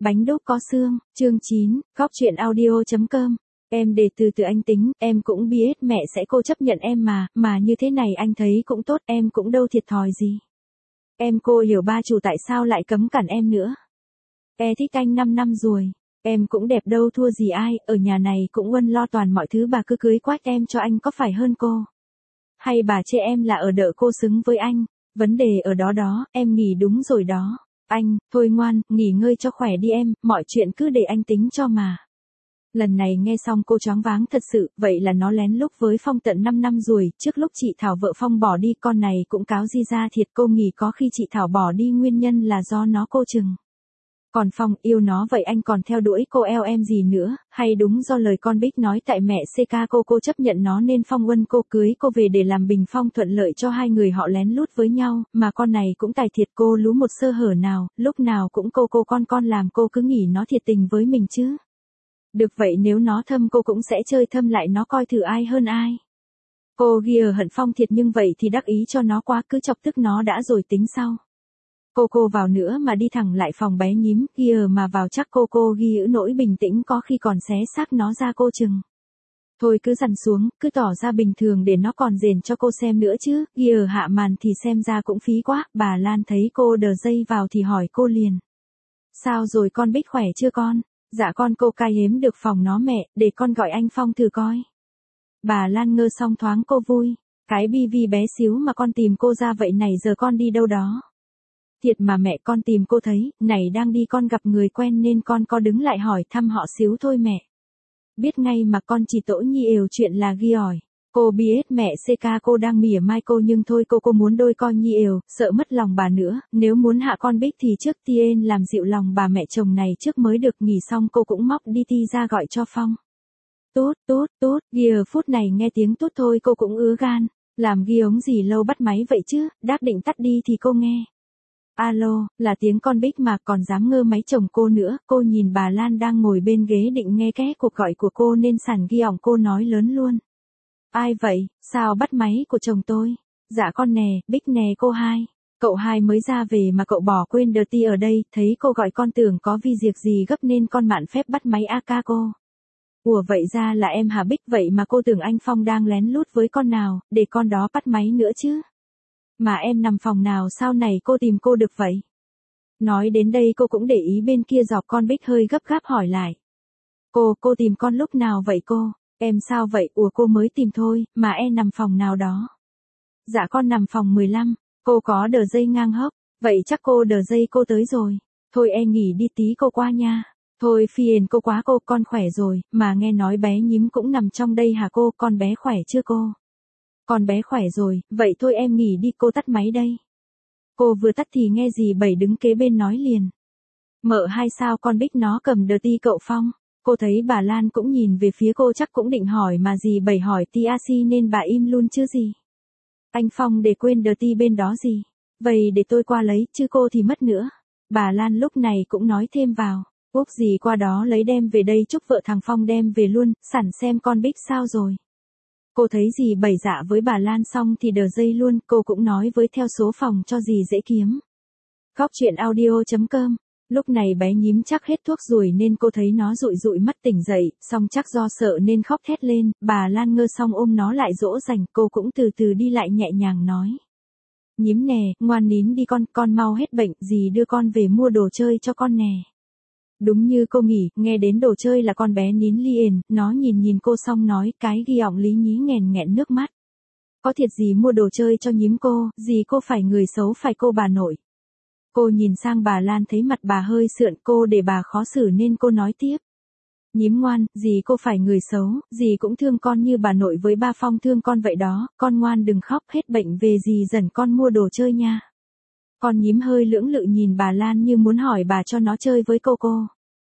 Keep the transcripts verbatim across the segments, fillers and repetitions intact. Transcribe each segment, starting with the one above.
Bánh đúc có xương, chương chín, góc truyện audio.com. Em đề từ từ anh tính, em cũng biết mẹ sẽ cô chấp nhận em mà, mà như thế này anh thấy cũng tốt, em cũng đâu thiệt thòi gì. Em cô hiểu ba chủ tại sao lại cấm cản em nữa. E thích anh năm năm rồi, em cũng đẹp đâu thua gì ai, ở nhà này cũng uân lo toàn mọi thứ, bà cứ cưới quách em cho anh có phải hơn cô. Hay bà chê em là ở đợi cô xứng với anh, vấn đề ở đó đó, em nghỉ đúng rồi đó. Anh, thôi ngoan, nghỉ ngơi cho khỏe đi em, mọi chuyện cứ để anh tính cho mà. Lần này nghe xong cô choáng váng thật sự, vậy là nó lén lút với Phong tận năm năm rồi, trước lúc chị Thảo vợ Phong bỏ đi con này cũng cáo di ra thiệt, cô nghĩ có khi chị Thảo bỏ đi nguyên nhân là do nó cô chừng. Còn Phong yêu nó vậy anh còn theo đuổi cô eo em gì nữa, hay đúng do lời con Bích nói tại mẹ xê ca cô cô chấp nhận nó nên Phong uân cô cưới cô về để làm bình phong thuận lợi cho hai người họ lén lút với nhau, mà con này cũng tài thiệt, cô lú một sơ hở nào, lúc nào cũng cô cô con con làm cô cứ nghĩ nó thiệt tình với mình chứ. Được vậy nếu nó thâm cô cũng sẽ chơi thâm lại nó coi thử ai hơn ai. Cô ghiờ hận Phong thiệt nhưng vậy thì đắc ý cho nó quá, cứ chọc tức nó đã rồi tính sau. Cô cô vào nữa mà đi thẳng lại phòng bé nhím kia mà vào chắc cô cô ghi giữ nỗi bình tĩnh có khi còn xé xác nó ra cô chừng. Thôi cứ dằn xuống, cứ tỏ ra bình thường để nó còn rền cho cô xem nữa chứ, ghi hạ màn thì xem ra cũng phí quá, bà Lan thấy cô đờ dây vào thì hỏi cô liền. Sao rồi con Bích khỏe chưa con? Dạ con cô cai hiếm được phòng nó mẹ, để con gọi anh Phong thử coi. Bà Lan ngơ xong thoáng cô vui, cái bi vi bé xíu mà con tìm cô ra vậy này giờ con đi đâu đó. Thiệt mà mẹ con tìm cô thấy, này đang đi con gặp người quen nên con có đứng lại hỏi thăm họ xíu thôi mẹ. Biết ngay mà con chỉ tỗ nhi ều chuyện là ghi ỏi. Cô biết mẹ xê ca cô đang mỉa mai cô nhưng thôi cô cô muốn đôi con nhi ều, sợ mất lòng bà nữa, nếu muốn hạ con Bích thì trước tiên làm dịu lòng bà mẹ chồng này trước mới được. Nghỉ xong cô cũng móc đi ti ra gọi cho Phong. Tốt, tốt, tốt, ghiờ phút này nghe tiếng tốt thôi cô cũng ứa gan, làm ghi ống gì lâu bắt máy vậy chứ, đác định tắt đi thì cô nghe. Alo, là tiếng con Bích mà còn dám ngơ máy chồng cô nữa, cô nhìn bà Lan đang ngồi bên ghế định nghe ké cuộc gọi của cô nên sẵn ghi ỏng cô nói lớn luôn. Ai vậy, sao bắt máy của chồng tôi? Dạ con nè, Bích nè cô hai. Cậu hai mới ra về mà cậu bỏ quên Dirty ở đây, thấy cô gọi con tưởng có vi việc gì gấp nên con mạn phép bắt máy a ca cô. Ủa vậy ra là em hả Bích, vậy mà cô tưởng anh Phong đang lén lút với con nào, để con đó bắt máy nữa chứ. Mà em nằm phòng nào sao này cô tìm cô được vậy? Nói đến đây cô cũng để ý bên kia dọc con Bích hơi gấp gáp hỏi lại. Cô, cô tìm con lúc nào vậy cô? Em sao vậy? Ủa cô mới tìm thôi, mà em nằm phòng nào đó? Dạ con nằm phòng mười lăm, cô có đờ dây ngang hốc, vậy chắc cô đờ dây cô tới rồi. Thôi em nghỉ đi tí cô qua nha. Thôi phiền cô quá cô, con khỏe rồi, mà nghe nói bé nhím cũng nằm trong đây hả cô, con bé khỏe chưa cô? Con bé khỏe rồi, vậy thôi em nghỉ đi cô tắt máy đây. Cô vừa tắt thì nghe dì Bảy đứng kế bên nói liền. Mợ hay sao con Bích nó cầm Dirty cậu Phong? Cô thấy bà Lan cũng nhìn về phía cô chắc cũng định hỏi mà dì Bảy hỏi ti a xê nên bà im luôn chứ gì. Anh Phong để quên Dirty bên đó gì. Vậy để tôi qua lấy chứ cô thì mất nữa. Bà Lan lúc này cũng nói thêm vào. Úc dì qua đó lấy đem về đây chúc vợ thằng Phong đem về luôn, sẵn xem con Bích sao rồi. Cô thấy dì Bảy dạ với bà Lan xong thì đờ dây luôn, cô cũng nói với theo số phòng cho dì dễ kiếm. Góc truyện audio.com. Lúc này bé nhím chắc hết thuốc rồi nên cô thấy nó rụi rụi mắt tỉnh dậy, xong chắc do sợ nên khóc thét lên, bà Lan ngơ xong ôm nó lại dỗ dành, cô cũng từ từ đi lại nhẹ nhàng nói. Nhím nè, ngoan nín đi con, con mau hết bệnh, dì đưa con về mua đồ chơi cho con nè. Đúng như cô nghĩ, nghe đến đồ chơi là con bé nín liền, nó nhìn nhìn cô xong nói cái ghi ỏng lý nhí nghèn nghẹn nước mắt. Có thiệt gì mua đồ chơi cho nhím cô, gì cô phải người xấu phải cô bà nội. Cô nhìn sang bà Lan thấy mặt bà hơi sượn cô để bà khó xử nên cô nói tiếp. Nhím ngoan, gì cô phải người xấu, gì cũng thương con như bà nội với ba Phong thương con vậy đó, con ngoan đừng khóc hết bệnh về gì dần con mua đồ chơi nha. Con nhím hơi lưỡng lự nhìn bà Lan như muốn hỏi bà cho nó chơi với cô cô.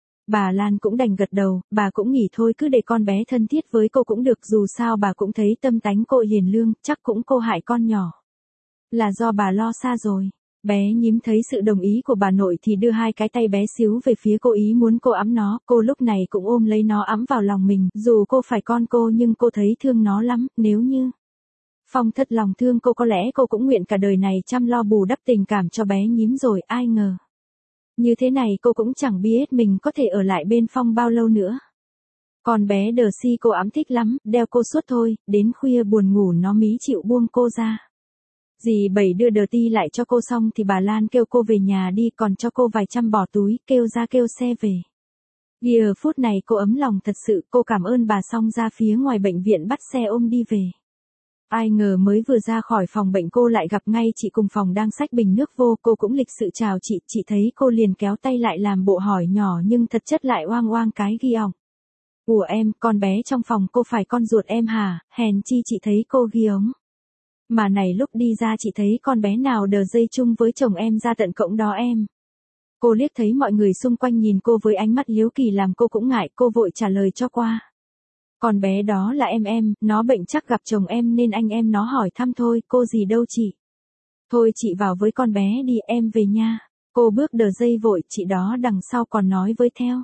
Bà Lan cũng đành gật đầu, bà cũng nghĩ thôi cứ để con bé thân thiết với cô cũng được dù sao bà cũng thấy tâm tánh cô hiền lương, chắc cũng cô hại con nhỏ. Là do bà lo xa rồi. Bé nhím thấy sự đồng ý của bà nội thì đưa hai cái tay bé xíu về phía cô ý muốn cô ẵm nó, cô lúc này cũng ôm lấy nó ẵm vào lòng mình, dù cô phải con cô nhưng cô thấy thương nó lắm, nếu như Phong thật lòng thương cô có lẽ cô cũng nguyện cả đời này chăm lo bù đắp tình cảm cho bé nhím rồi, ai ngờ. Như thế này cô cũng chẳng biết mình có thể ở lại bên Phong bao lâu nữa. Con bé Đờ Si cô ám thích lắm, đeo cô suốt thôi, đến khuya buồn ngủ nó mí chịu buông cô ra. Dì Bảy đưa Đờ Ti lại cho cô xong thì bà Lan kêu cô về nhà đi, còn cho cô vài trăm bỏ túi, kêu ra kêu xe về. Giờ phút này cô ấm lòng thật sự, cô cảm ơn bà xong ra phía ngoài bệnh viện bắt xe ôm đi về. Ai ngờ mới vừa ra khỏi phòng bệnh cô lại gặp ngay chị cùng phòng đang xách bình nước vô, cô cũng lịch sự chào chị, chị thấy cô liền kéo tay lại làm bộ hỏi nhỏ nhưng thật chất lại oang oang cái ghi ỏng. Ủa em, con bé trong phòng cô phải con ruột em hả, hèn chi chị thấy cô ghi ống. Mà này lúc đi ra chị thấy con bé nào đờ dây chung với chồng em ra tận cổng đó em. Cô liếc thấy mọi người xung quanh nhìn cô với ánh mắt hiếu kỳ làm cô cũng ngại, cô vội trả lời cho qua. Con bé đó là em em, nó bệnh chắc gặp chồng em nên anh em nó hỏi thăm thôi, cô gì đâu chị. Thôi chị vào với con bé đi, em về nha. Cô bước đờ dây vội, chị đó đằng sau còn nói với theo.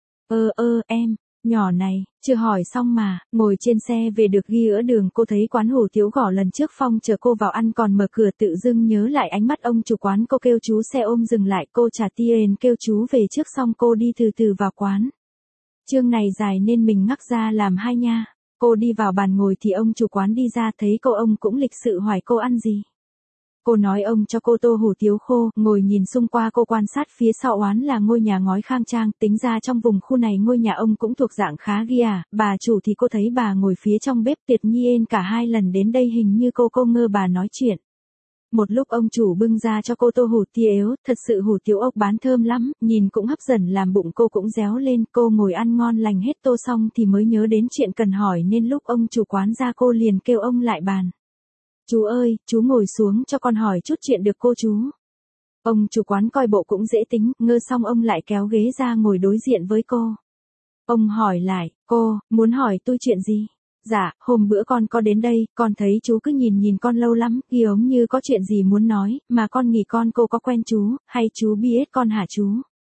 Ơ ơ em, nhỏ này, chưa hỏi xong mà, ngồi trên xe về được ghi ở đường cô thấy quán hủ tiếu gõ lần trước Phong chờ cô vào ăn còn mở cửa tự dưng nhớ lại ánh mắt ông chủ quán, cô kêu chú xe ôm dừng lại, cô trả tiền kêu chú về trước xong cô đi từ từ vào quán. Chương này dài nên mình ngắc ra làm hai nha. Cô đi vào bàn ngồi thì ông chủ quán đi ra thấy cô ông cũng lịch sự hỏi cô ăn gì. Cô nói ông cho cô tô hủ tiếu khô, ngồi nhìn xung qua cô quan sát phía sau oán là ngôi nhà ngói khang trang, tính ra trong vùng khu này ngôi nhà ông cũng thuộc dạng khá ghi à, bà chủ thì cô thấy bà ngồi phía trong bếp tuyệt nhiên cả hai lần đến đây hình như cô cô ngơ bà nói chuyện. Một lúc ông chủ bưng ra cho cô tô hủ tiếu, thật sự hủ tiếu ốc bán thơm lắm, nhìn cũng hấp dẫn làm bụng cô cũng réo lên, cô ngồi ăn ngon lành hết tô xong thì mới nhớ đến chuyện cần hỏi nên lúc ông chủ quán ra cô liền kêu ông lại bàn. Chú ơi, chú ngồi xuống cho con hỏi chút chuyện được cô chú. Ông chủ quán coi bộ cũng dễ tính, ngơ xong ông lại kéo ghế ra ngồi đối diện với cô. Ông hỏi lại, cô, muốn hỏi tôi chuyện gì? Dạ, hôm bữa con có đến đây, con thấy chú cứ nhìn nhìn con lâu lắm, giống như có chuyện gì muốn nói, mà con nghĩ con cô có quen chú, hay chú biết con hả chú?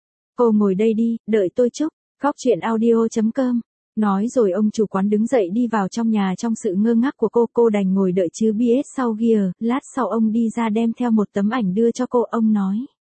Cô ngồi đây đi, đợi tôi chút, góc chuyện audio chấm com. Nói rồi ông chủ quán đứng dậy đi vào trong nhà trong sự ngơ ngác của cô, cô đành ngồi đợi chứ biết sau kia, lát sau ông đi ra đem theo một tấm ảnh đưa cho cô, ông nói.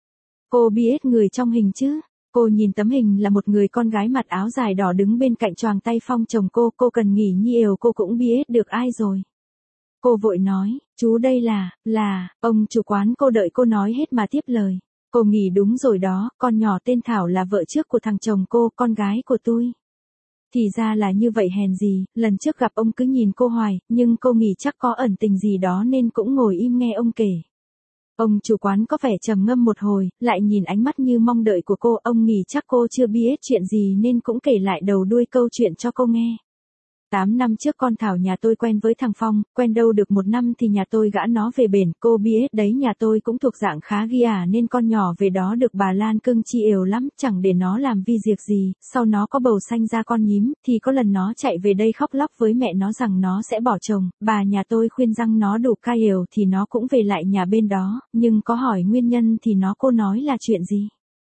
Cô biết người trong hình chứ? Cô nhìn tấm hình là một người con gái mặc áo dài đỏ đứng bên cạnh choàng tay Phong chồng cô, cô cần nghỉ nhiều cô cũng biết được ai rồi. Cô vội nói, chú đây là, là, ông chủ quán cô đợi cô nói hết mà tiếp lời. Cô nghĩ đúng rồi đó, con nhỏ tên Thảo là vợ trước của thằng chồng cô, con gái của tôi. Thì ra là như vậy hèn gì, lần trước gặp ông cứ nhìn cô hoài, nhưng cô nghĩ chắc có ẩn tình gì đó nên cũng ngồi im nghe ông kể. Ông chủ quán có vẻ trầm ngâm một hồi, lại nhìn ánh mắt như mong đợi của cô, ông nghĩ chắc cô chưa biết chuyện gì nên cũng kể lại đầu đuôi câu chuyện cho cô nghe. Tám năm trước con Thảo nhà tôi quen với thằng Phong, quen đâu được một năm thì nhà tôi gã nó về bển, cô biết đấy nhà tôi cũng thuộc dạng khá ghi à nên con nhỏ về đó được bà Lan cưng chi ều lắm, chẳng để nó làm vi diệt gì, sau nó có bầu sanh ra con nhím, thì có lần nó chạy về đây khóc lóc với mẹ nó rằng nó sẽ bỏ chồng, bà nhà tôi khuyên rằng nó đủ cai ều thì nó cũng về lại nhà bên đó, nhưng có hỏi nguyên nhân thì nó cô nói là chuyện gì.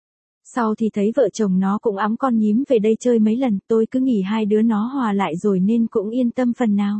Sau thì thấy vợ chồng nó cũng ẵm con nhím về đây chơi mấy lần, tôi cứ nghĩ hai đứa nó hòa lại rồi nên cũng yên tâm phần nào.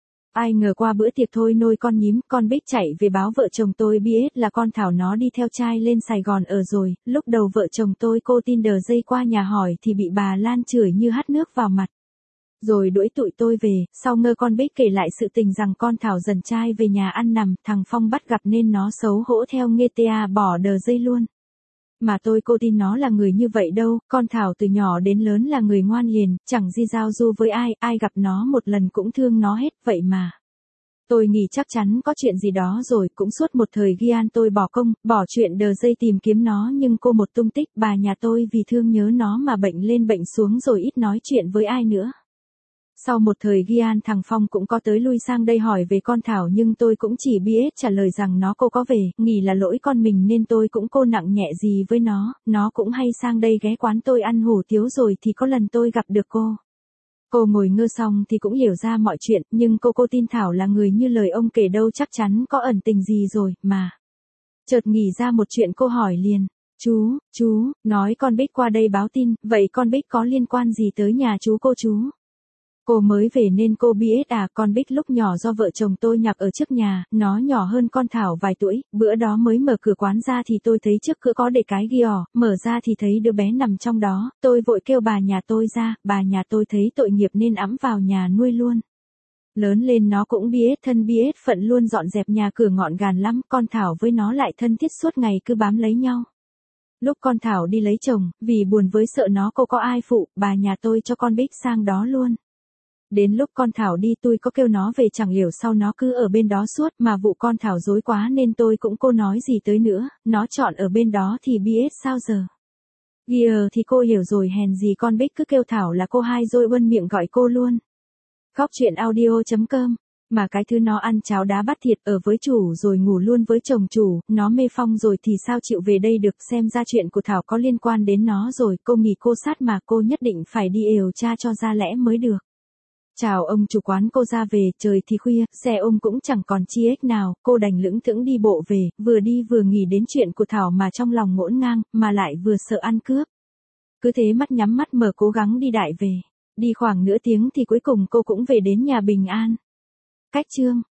Ai ngờ qua bữa tiệc thôi nôi con nhím, con Bích chạy về báo vợ chồng tôi biết là con Thảo nó đi theo trai lên Sài Gòn ở rồi, lúc đầu vợ chồng tôi cô tin đờ dây qua nhà hỏi thì bị bà Lan chửi như hắt nước vào mặt. Rồi đuổi tụi tôi về, sau ngơ con Bích kể lại sự tình rằng con Thảo dần trai về nhà ăn nằm, thằng Phong bắt gặp nên nó xấu hổ theo nghe ta bỏ đờ dây luôn. Mà tôi cô tin nó là người như vậy đâu, con Thảo từ nhỏ đến lớn là người ngoan hiền, chẳng di giao du với ai, ai gặp nó một lần cũng thương nó hết, vậy mà. Tôi nghĩ chắc chắn có chuyện gì đó rồi, cũng suốt một thời gian tôi bỏ công, bỏ chuyện đờ dây tìm kiếm nó nhưng cô một tung tích, bà nhà tôi vì thương nhớ nó mà bệnh lên bệnh xuống rồi ít nói chuyện với ai nữa. Sau một thời gian thằng Phong cũng có tới lui sang đây hỏi về con Thảo nhưng tôi cũng chỉ biết trả lời rằng nó cô có về, nghĩ là lỗi con mình nên tôi cũng cô nặng nhẹ gì với nó, nó cũng hay sang đây ghé quán tôi ăn hủ tiếu rồi thì có lần tôi gặp được cô. Cô ngồi ngơ xong thì cũng hiểu ra mọi chuyện, nhưng cô cô tin Thảo là người như lời ông kể đâu chắc chắn có ẩn tình gì rồi, mà. Chợt nghĩ ra một chuyện cô hỏi liền, chú, chú, nói con Bích qua đây báo tin, vậy con Bích có liên quan gì tới nhà chú cô chú? Cô mới về nên cô biết à, con Bích lúc nhỏ do vợ chồng tôi nhặt ở trước nhà, nó nhỏ hơn con Thảo vài tuổi, bữa đó mới mở cửa quán ra thì tôi thấy trước cửa có để cái ghiỏ, mở ra thì thấy đứa bé nằm trong đó, tôi vội kêu bà nhà tôi ra, bà nhà tôi thấy tội nghiệp nên ẵm vào nhà nuôi luôn. Lớn lên nó cũng biết thân biết phận luôn dọn dẹp nhà cửa ngọn gàn lắm, con Thảo với nó lại thân thiết suốt ngày cứ bám lấy nhau. Lúc con Thảo đi lấy chồng, vì buồn với sợ nó cô có ai phụ, bà nhà tôi cho con Bích sang đó luôn. Đến lúc con Thảo đi tôi có kêu nó về chẳng hiểu sao nó cứ ở bên đó suốt, mà vụ con Thảo dối quá nên tôi cũng cô nói gì tới nữa, nó chọn ở bên đó thì biết sao giờ. Ghiờ thì cô hiểu rồi, hèn gì con Bích cứ kêu Thảo là cô hai rồi bân miệng gọi cô luôn. Khóc chuyện audio chấm com. Mà cái thứ nó ăn cháo đá bắt thịt, ở với chủ rồi ngủ luôn với chồng chủ, nó mê phong rồi thì sao chịu về đây được, xem ra chuyện của Thảo có liên quan đến nó rồi, cô nghỉ cô sát mà cô nhất định phải đi điều tra cho ra lẽ mới được. Chào ông chủ quán, cô ra về, trời thì khuya, xe ôm cũng chẳng còn chi ích nào, cô đành lững thững đi bộ về, vừa đi vừa nghĩ đến chuyện của Thảo mà trong lòng ngổn ngang, mà lại vừa sợ ăn cướp. Cứ thế mắt nhắm mắt mở cố gắng đi đại về. Đi khoảng nửa tiếng thì cuối cùng cô cũng về đến nhà bình an. Cách chương